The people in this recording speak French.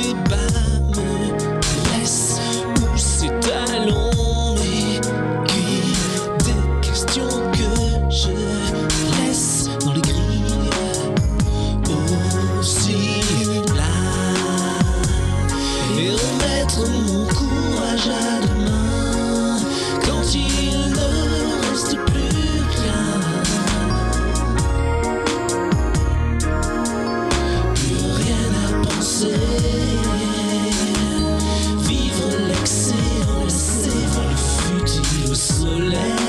bas me laisse pousser talons aiguilles. Des questions que je laisse dans les grilles aussi là. Et remettre mon courage à demain quand il ne reste plus rien. Plus rien à penser. Vivre l'excès, en laisser voir le futile au soleil.